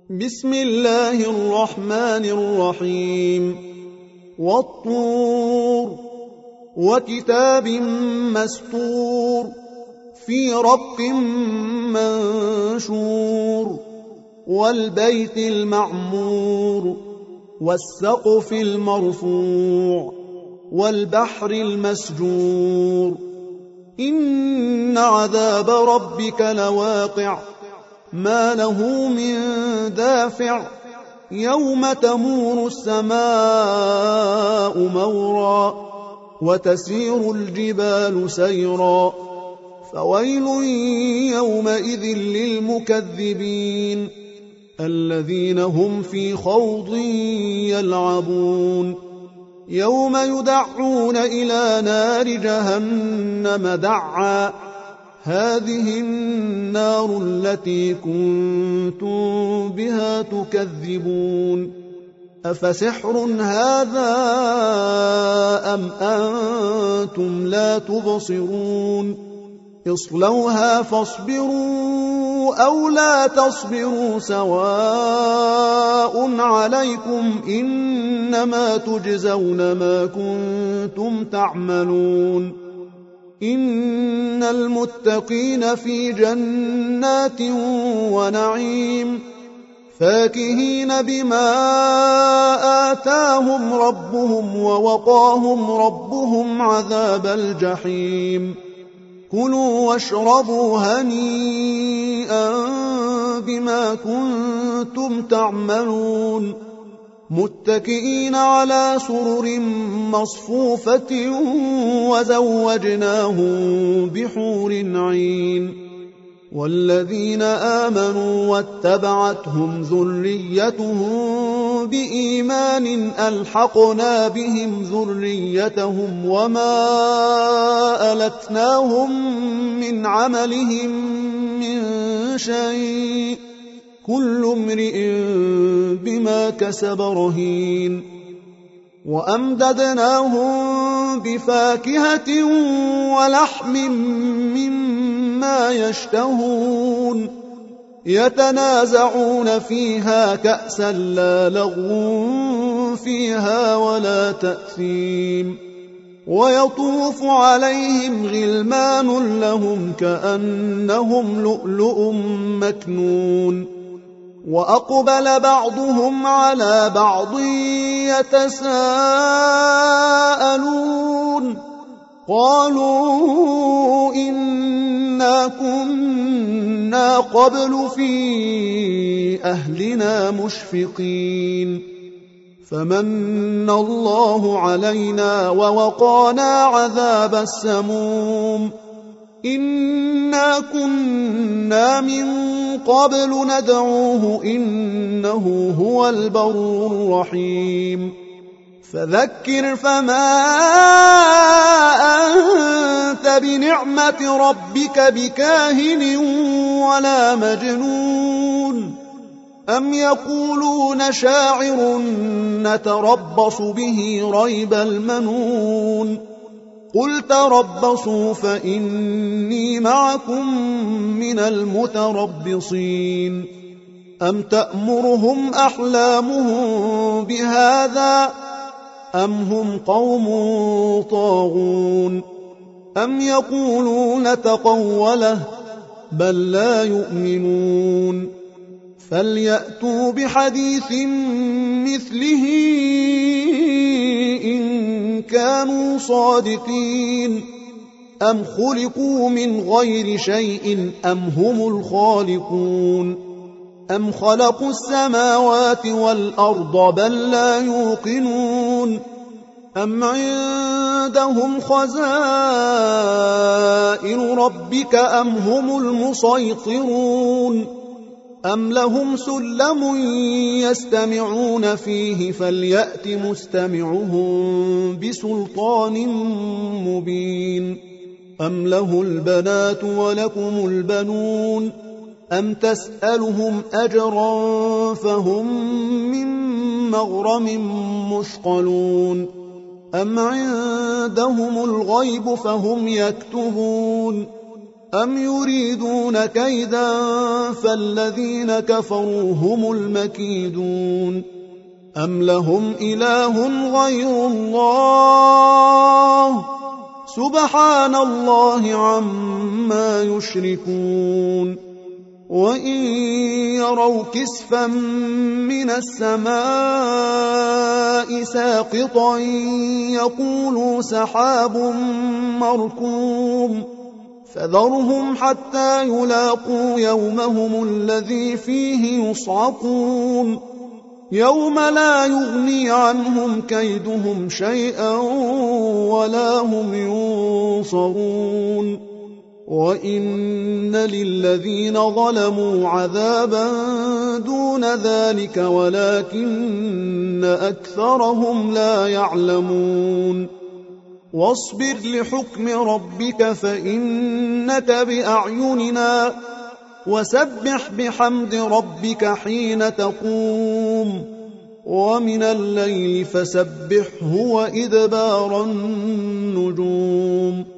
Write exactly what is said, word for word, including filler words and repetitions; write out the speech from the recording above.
بسم الله الرحمن الرحيم والطور وكتاب مسطور في رق منشور والبيت المعمور والسقف المرفوع والبحر المسجور إن عذاب ربك لواقع ما له من دافع يوم تمور السماء مورا وتسير الجبال سيرا فويل يومئذ للمكذبين الذين هم في خوض يلعبون يوم يدعون إلى نار جهنم دعا هذه النار التي كنتم بها تكذبون أفسحر هذا أم أنتم لا تبصرون اصلوها فاصبروا أو لا تصبروا سواء عليكم إنما تجزون ما كنتم تعملون إن المتقين في جنات ونعيم فاكهين بما آتاهم ربهم ووقاهم ربهم عذاب الجحيم كلوا واشربوا هنيئا بما كنتم تعملون متكئين على سرر مصفوفة وزوجناهم بحور عين والذين آمنوا واتبعتهم ذريتهم بإيمان ألحقنا بهم ذريتهم وما ألتناهم من عملهم من شيء كل امرئ بما كسب رهين وأمددناهم بفاكهة ولحم مما يشتهون يتنازعون فيها كأسا لا لغو فيها ولا تأثيم ويطوف عليهم غلمان لهم كأنهم لؤلؤ مكنون وأقبل بعضهم على بعض يتساءلون قالوا إنا كنا قبل في أهلنا مشفقين فمن الله علينا ووقانا عذاب السموم إنا كنا من قبل ندعوه إنه هو البر الرحيم فذكر فما أنت بنعمة ربك بكاهن ولا مجنون أم يقولون شاعر نتربص به ريب المنون قل تربصوا فإني معكم من المتربصين أم تأمرهم أحلامهم بهذا أم هم قوم طاغون أم يقولون تقوله بل لا يؤمنون فليأتوا بحديث مثله إن كانوا صادقين أم خلقوا من غير شيء أم هم الخالقون أم خلقوا السماوات والأرض بل لا يوقنون أم عندهم خزائن ربك أم هم المسيطرون أم لهم سلم يستمعون فيه فليأت مستمعهم بسلطان مبين أم له البنات ولكم البنون أم تسألهم أجرا فهم من مغرم مثقلون أم عندهم الغيب فهم يكتبون أم يريدون كيدا فالذين كفروا هم المكيدون أم لهم إله غير الله سبحان الله عما يشركون وإن يروا كسفا من السماء ساقطا يقولوا سحاب مركوم فذرهم حتى يلاقوا يومهم الذي فيه يصعقون يوم لا يغني عنهم كيدهم شيئا ولا هم ينصرون وإن للذين ظلموا عذابا دون ذلك ولكن أكثرهم لا يعلمون واصبر لحكم ربك فإنك بأعيننا وسبح بحمد ربك حين تقوم ومن الليل فسبحه وإدبار النجوم